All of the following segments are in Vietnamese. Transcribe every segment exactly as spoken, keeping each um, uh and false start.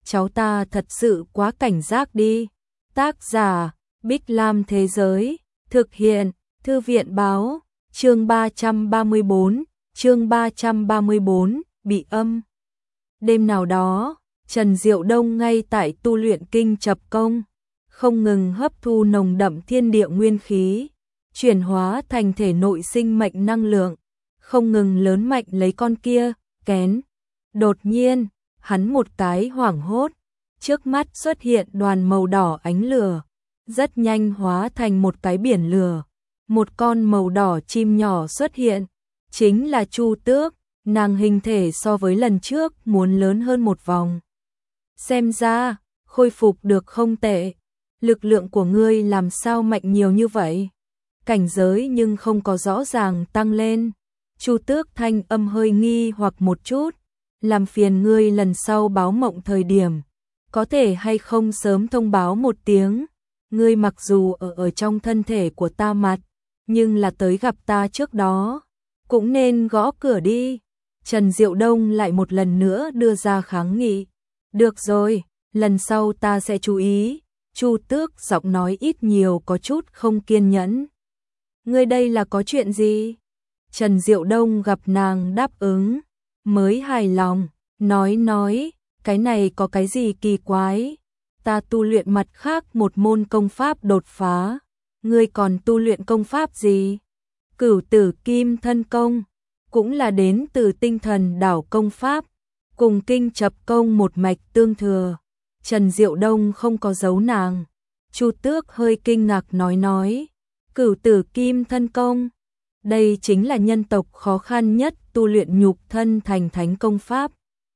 cháu ta thật sự quá cảnh giác đi. Tác giả, Bích Lam Thế Giới, thực hiện, Thư viện Báo, chương ba trăm ba mươi bốn, chương ba trăm ba mươi bốn, bị âm. Đêm nào đó, Trần Diệu Đông ngay tại tu luyện kinh chập công, không ngừng hấp thu nồng đậm thiên địa nguyên khí, chuyển hóa thành thể nội sinh mệnh năng lượng, không ngừng lớn mạnh lấy con kia, kén. Đột nhiên, hắn một cái hoảng hốt, trước mắt xuất hiện đoàn màu đỏ ánh lửa, rất nhanh hóa thành một cái biển lửa. Một con màu đỏ chim nhỏ xuất hiện, chính là Chu Tước, nàng hình thể so với lần trước muốn lớn hơn một vòng. Xem ra, khôi phục được không tệ, lực lượng của ngươi làm sao mạnh nhiều như vậy? Cảnh giới nhưng không có rõ ràng tăng lên. Chu Tước thanh âm hơi nghi hoặc một chút, làm phiền ngươi lần sau báo mộng thời điểm, có thể hay không sớm thông báo một tiếng, ngươi mặc dù ở ở trong thân thể của ta mặt, nhưng là tới gặp ta trước đó, cũng nên gõ cửa đi. Trần Diệu Đông lại một lần nữa đưa ra kháng nghị. Được rồi, lần sau ta sẽ chú ý. Chu Tước giọng nói ít nhiều có chút không kiên nhẫn. Ngươi đây là có chuyện gì? Trần Diệu Đông gặp nàng đáp ứng, mới hài lòng, nói nói, cái này có cái gì kỳ quái? Ta tu luyện mặt khác một môn công pháp đột phá, ngươi còn tu luyện công pháp gì? Cửu Tử Kim Thân Công, cũng là đến từ Tinh Thần Đảo công pháp, cùng kinh chập công một mạch tương thừa. Trần Diệu Đông không có giấu nàng. Chu Tước hơi kinh ngạc nói nói, Cửu Tử Kim Thân Công, đây chính là nhân tộc khó khăn nhất tu luyện nhục thân thành thánh công pháp.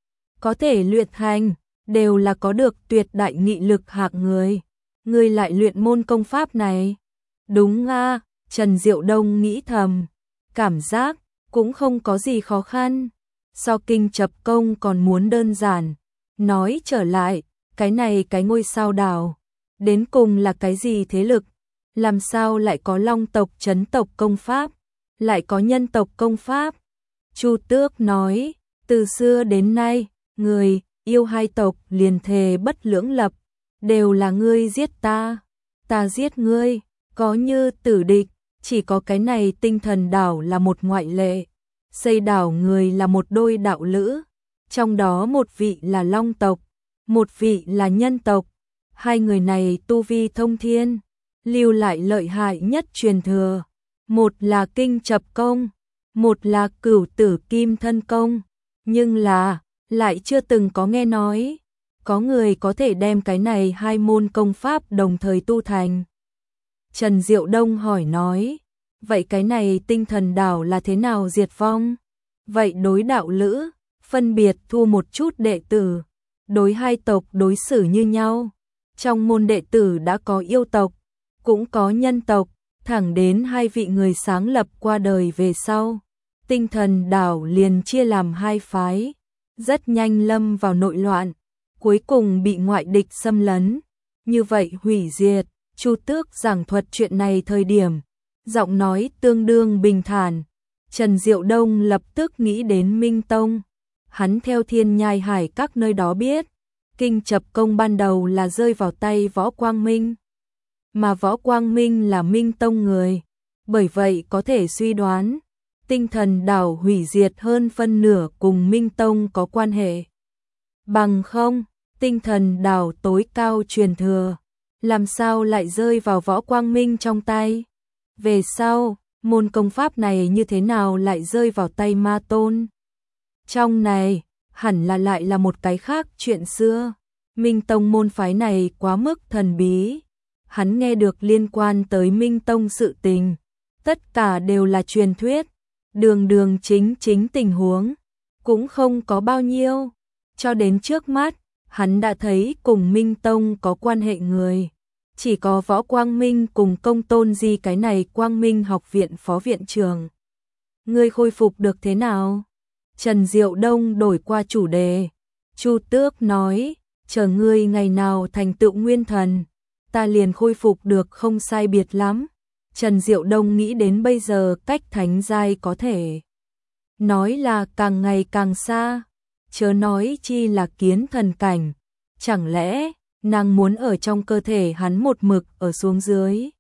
Có thể luyện thành, đều là có được tuyệt đại nghị lực hạng người. Ngươi lại luyện môn công pháp này? Đúng a, Trần Diệu Đông nghĩ thầm, cảm giác cũng không có gì khó khăn, so kinh chập công còn muốn đơn giản. Nói trở lại, cái này cái ngôi sao đảo, đến cùng là cái gì thế lực? Làm sao lại có long tộc chấn tộc công pháp, lại có nhân tộc công pháp? Chu Tước nói, từ xưa đến nay, người, yêu hai tộc liền thề bất lưỡng lập, đều là ngươi giết ta, ta giết ngươi, có như tử địch, chỉ có cái này Tinh Thần Đảo là một ngoại lệ. Xây đảo người là một đôi đạo lữ, trong đó một vị là long tộc, một vị là nhân tộc. Hai người này tu vi thông thiên, lưu lại lợi hại nhất truyền thừa, một là kinh chập công, một là Cửu Tử Kim Thân Công, nhưng là lại chưa từng có nghe nói có người có thể đem cái này hai môn công pháp đồng thời tu thành. Trần Diệu Đông hỏi nói, vậy cái này Tinh Thần Đảo là thế nào diệt vong? Vậy đối đạo lữ, phân biệt thu một chút đệ tử, đối hai tộc đối xử như nhau. Trong môn đệ tử đã có yêu tộc, cũng có nhân tộc, thẳng đến hai vị người sáng lập qua đời về sau. Tinh Thần Đảo liền chia làm hai phái, rất nhanh lâm vào nội loạn, cuối cùng bị ngoại địch xâm lấn, như vậy hủy diệt. Chu Tước giảng thuật chuyện này thời điểm, giọng nói tương đương bình thản. Trần Diệu Đông lập tức nghĩ đến Minh Tông. Hắn theo Thiên Nhai Hải các nơi đó biết, kinh chập công ban đầu là rơi vào tay Võ Quang Minh, mà Võ Quang Minh là Minh Tông người, bởi vậy có thể suy đoán, Tinh Thần Đảo hủy diệt hơn phân nửa cùng Minh Tông có quan hệ. Bằng không, Tinh Thần Đảo tối cao truyền thừa, làm sao lại rơi vào Võ Quang Minh trong tay? Về sau, môn công pháp này như thế nào lại rơi vào tay Ma Tôn? Trong này, hẳn là lại là một cái khác chuyện xưa. Minh Tông môn phái này quá mức thần bí. Hắn nghe được liên quan tới Minh Tông sự tình, tất cả đều là truyền thuyết, đường đường chính chính tình huống, cũng không có bao nhiêu. Cho đến trước mắt, hắn đã thấy cùng Minh Tông có quan hệ người, chỉ có Võ Quang Minh cùng Công Tôn Di cái này Quang Minh học viện phó viện trưởng. Ngươi khôi phục được thế nào? Trần Diệu Đông đổi qua chủ đề. Chu Tước nói, chờ ngươi ngày nào thành tựu nguyên thần, ta liền khôi phục được không sai biệt lắm. Trần Diệu Đông nghĩ đến bây giờ cách thánh giai có thể nói là càng ngày càng xa, chớ nói chi là kiến thần cảnh. chẳng lẽ nàng muốn ở trong cơ thể hắn một mực ở xuống dưới.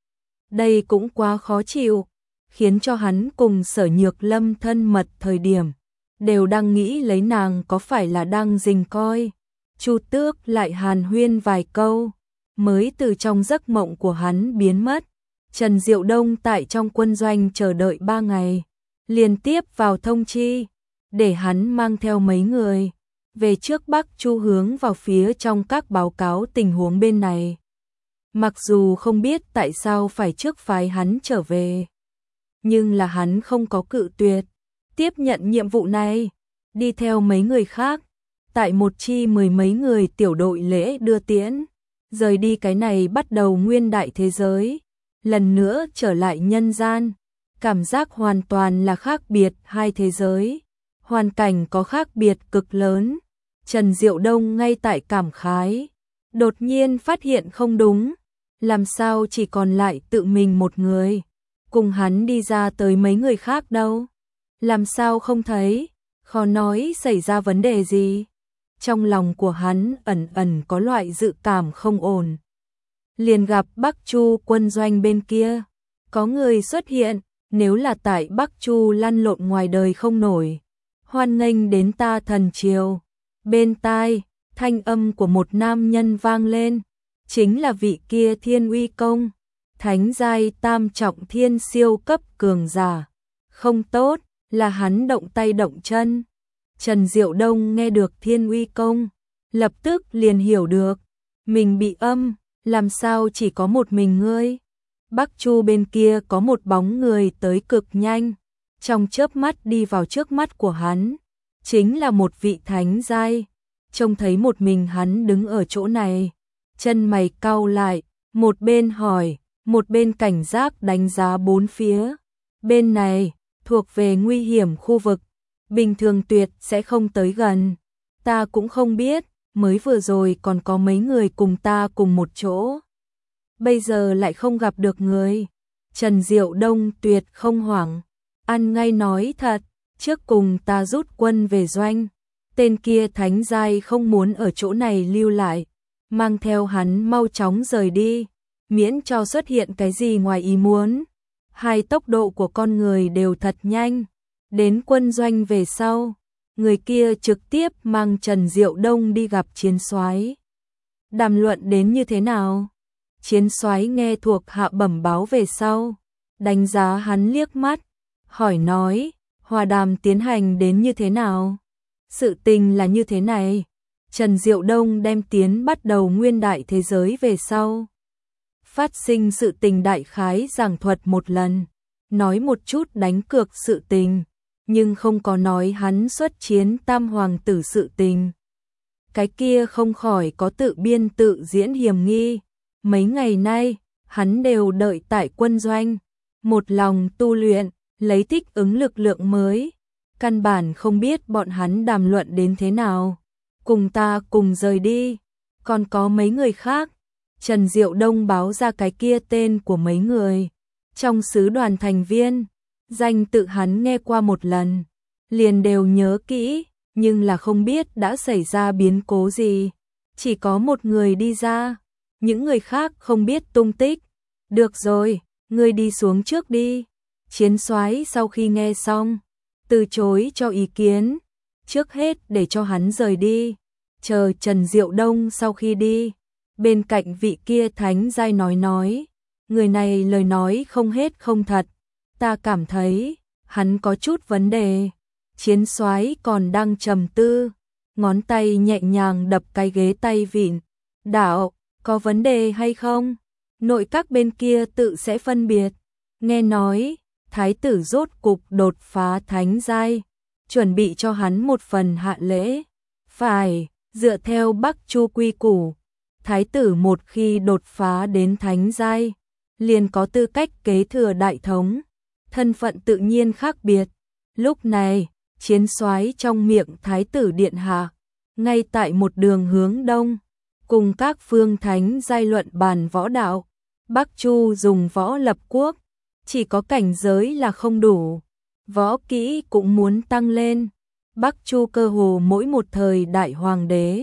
Đây cũng quá khó chịu, khiến cho hắn cùng Sở Nhược Lâm thân mật thời điểm, đều đang nghĩ lấy nàng có phải là đang rình coi. Chu Tước lại hàn huyên vài câu, mới từ trong giấc mộng của hắn biến mất. Trần Diệu Đông tại trong quân doanh chờ đợi ba ngày, liên tiếp vào thông chi, để hắn mang theo mấy người về trước Bắc Chu hướng vào phía trong các báo cáo tình huống bên này. Mặc dù không biết tại sao phải trước phái hắn trở về, nhưng là hắn không có cự tuyệt, tiếp nhận nhiệm vụ này, đi theo mấy người khác, tại một chi mười mấy người tiểu đội lễ đưa tiễn, rời đi cái này bắt đầu nguyên đại thế giới, lần nữa trở lại nhân gian, cảm giác hoàn toàn là khác biệt hai thế giới, hoàn cảnh có khác biệt cực lớn. Trần Diệu Đông ngay tại cảm khái, đột nhiên phát hiện không đúng, làm sao chỉ còn lại tự mình một người, cùng hắn đi ra tới mấy người khác đâu, làm sao không thấy, khó nói xảy ra vấn đề gì. Trong lòng của hắn ẩn ẩn có loại dự cảm không ổn. Liền gặp Bắc Chu quân doanh bên kia, có người xuất hiện, nếu là tại Bắc Chu lăn lộn ngoài đời không nổi, hoan nghênh đến ta thần triều. Bên tai, thanh âm của một nam nhân vang lên, chính là vị kia Thiên Uy Công, thánh giai tam trọng thiên siêu cấp cường giả. Không tốt, là hắn động tay động chân. Trần Diệu Đông nghe được Thiên Uy Công, lập tức liền hiểu được, mình bị âm, làm sao chỉ có một mình ngươi. Bắc Chu bên kia có một bóng người tới cực nhanh, trong chớp mắt đi vào trước mắt của hắn, chính là một vị thánh giai. Trông thấy một mình hắn đứng ở chỗ này, chân mày cau lại, một bên hỏi, một bên cảnh giác đánh giá bốn phía. Bên này, thuộc về nguy hiểm khu vực, bình thường tuyệt sẽ không tới gần. Ta cũng không biết, mới vừa rồi còn có mấy người cùng ta cùng một chỗ. Bây giờ lại không gặp được người. Trần Diệu Đông tuyệt không hoảng, ăn ngay nói thật, trước cùng ta rút quân về doanh. Tên kia thánh giai không muốn ở chỗ này lưu lại, mang theo hắn mau chóng rời đi, miễn cho xuất hiện cái gì ngoài ý muốn. Hai tốc độ của con người đều thật nhanh, đến quân doanh về sau, người kia trực tiếp mang Trần Diệu Đông đi gặp chiến soái. Đàm luận đến như thế nào? Chiến soái nghe thuộc hạ bẩm báo về sau, đánh giá hắn liếc mắt, hỏi nói, hòa đàm tiến hành đến như thế nào? Sự tình là như thế này, Trần Diệu Đông đem tiến bắt đầu nguyên đại thế giới về sau. Phát sinh sự tình đại khái giảng thuật một lần, nói một chút đánh cược sự tình, nhưng không có nói hắn xuất chiến tam hoàng tử sự tình. Cái kia không khỏi có tự biên tự diễn hiểm nghi, mấy ngày nay, hắn đều đợi tại quân doanh, một lòng tu luyện, lấy thích ứng lực lượng mới. Căn bản không biết bọn hắn đàm luận đến thế nào, cùng ta cùng rời đi, còn có mấy người khác. Trần Diệu Đông báo ra cái kia tên của mấy người, trong sứ đoàn thành viên, danh tự hắn nghe qua một lần, liền đều nhớ kỹ, nhưng là không biết đã xảy ra biến cố gì, chỉ có một người đi ra, những người khác không biết tung tích. Được rồi, ngươi đi xuống trước đi. Chiến soái sau khi nghe xong, từ chối cho ý kiến, trước hết để cho hắn rời đi, chờ Trần Diệu Đông sau khi đi, bên cạnh vị kia thánh giai nói nói, người này lời nói không hết không thật, ta cảm thấy hắn có chút vấn đề. Chiến soái còn đang trầm tư, ngón tay nhẹ nhàng đập cái ghế tay vịn, đạo, có vấn đề hay không? Nội các bên kia tự sẽ phân biệt. Nghe nói, thái tử rốt cục đột phá thánh giai, chuẩn bị cho hắn một phần hạ lễ. Phải, dựa theo Bắc Chu quy củ, thái tử một khi đột phá đến thánh giai, liền có tư cách kế thừa đại thống, thân phận tự nhiên khác biệt. Lúc này, chiến soái trong miệng thái tử điện hạ, ngay tại một đường hướng đông, cùng các phương thánh giai luận bàn võ đạo. Bắc Chu dùng võ lập quốc, chỉ có cảnh giới là không đủ, võ kỹ cũng muốn tăng lên. Bắc Chu cơ hồ mỗi một thời đại hoàng đế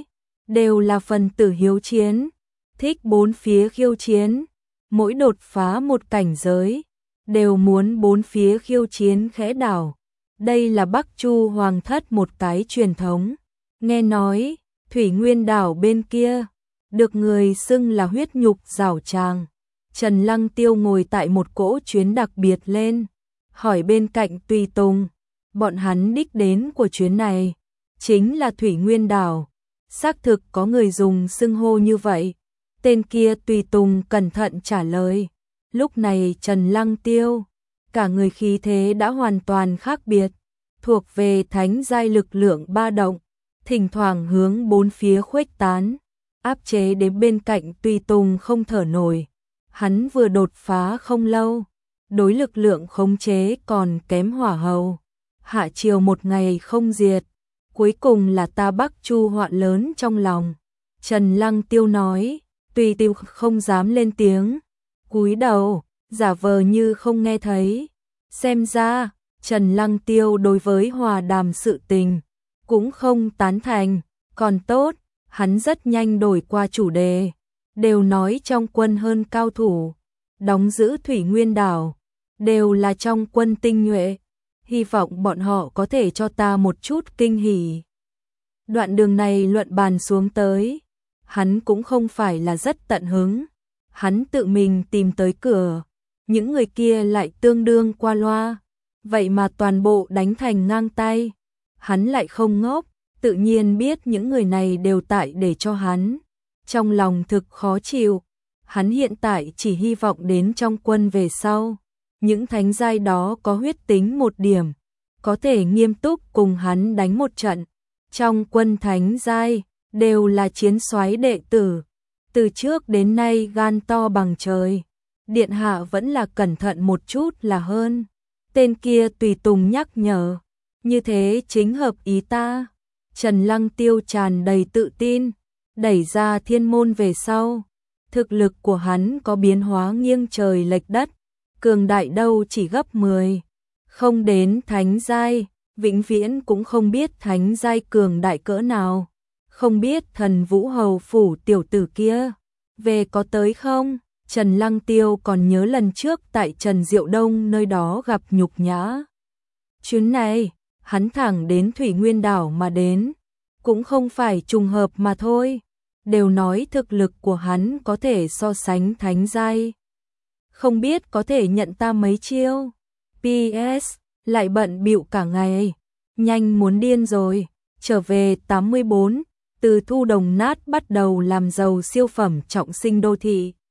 đều là phần tử hiếu chiến, thích bốn phía khiêu chiến, mỗi đột phá một cảnh giới, đều muốn bốn phía khiêu chiến khẽ đảo. Đây là Bắc Chu Hoàng thất một cái truyền thống. Nghe nói, Thủy Nguyên đảo bên kia, được người xưng là huyết nhục giảo tràng. Trần Lăng Tiêu ngồi tại một cỗ chuyến đặc biệt lên, hỏi bên cạnh tùy tùng, bọn hắn đích đến của chuyến này, chính là Thủy Nguyên đảo. Xác thực có người dùng xưng hô như vậy. Tên kia tùy tùng cẩn thận trả lời. Lúc này Trần Lăng Tiêu, cả người khí thế đã hoàn toàn khác biệt, thuộc về thánh giai lực lượng ba động, thỉnh thoảng hướng bốn phía khuếch tán, áp chế đến bên cạnh tùy tùng không thở nổi. Hắn vừa đột phá không lâu, đối lực lượng khống chế còn kém hỏa hầu. Hạ triều một ngày không diệt, cuối cùng là ta Bắc Chu hoạn lớn trong lòng. Trần Lăng Tiêu nói, tùy tiêu không dám lên tiếng, cúi đầu, giả vờ như không nghe thấy. Xem ra, Trần Lăng Tiêu đối với hòa đàm sự tình, cũng không tán thành, còn tốt, hắn rất nhanh đổi qua chủ đề, đều nói trong quân hơn cao thủ, đóng giữ Thủy Nguyên đảo, đều là trong quân tinh nhuệ, hy vọng bọn họ có thể cho ta một chút kinh hỉ. Đoạn đường này luận bàn xuống tới, hắn cũng không phải là rất tận hứng, hắn tự mình tìm tới cửa, những người kia lại tương đương qua loa, vậy mà toàn bộ đánh thành ngang tay. Hắn lại không ngốc, tự nhiên biết những người này đều tại để cho hắn. Trong lòng thực khó chịu, hắn hiện tại chỉ hy vọng đến trong quân về sau. Những thánh giai đó có huyết tính một điểm, có thể nghiêm túc cùng hắn đánh một trận. Trong quân thánh giai, đều là chiến soái đệ tử. Từ trước đến nay gan to bằng trời. Điện hạ vẫn là cẩn thận một chút là hơn. Tên kia tùy tùng nhắc nhở. Như thế chính hợp ý ta. Trần Lăng Tiêu tràn đầy tự tin, đẩy ra thiên môn về sau. Thực lực của hắn có biến hóa nghiêng trời lệch đất, cường đại đâu chỉ gấp mười. Không đến thánh giai, vĩnh viễn cũng không biết thánh giai cường đại cỡ nào. Không biết thần Vũ Hầu phủ tiểu tử kia, về có tới không? Trần Lăng Tiêu còn nhớ lần trước tại Trần Diệu Đông nơi đó gặp nhục nhã. Chuyến này, hắn thẳng đến Thủy Nguyên đảo mà đến, cũng không phải trùng hợp mà thôi, đều nói thực lực của hắn có thể so sánh thánh giai. Không biết có thể nhận ta mấy chiêu. pê ét lại bận bịu cả ngày, nhanh muốn điên rồi. Trở về tám mươi bốn, từ thu đồng nát bắt đầu làm giàu siêu phẩm trọng sinh đô thị.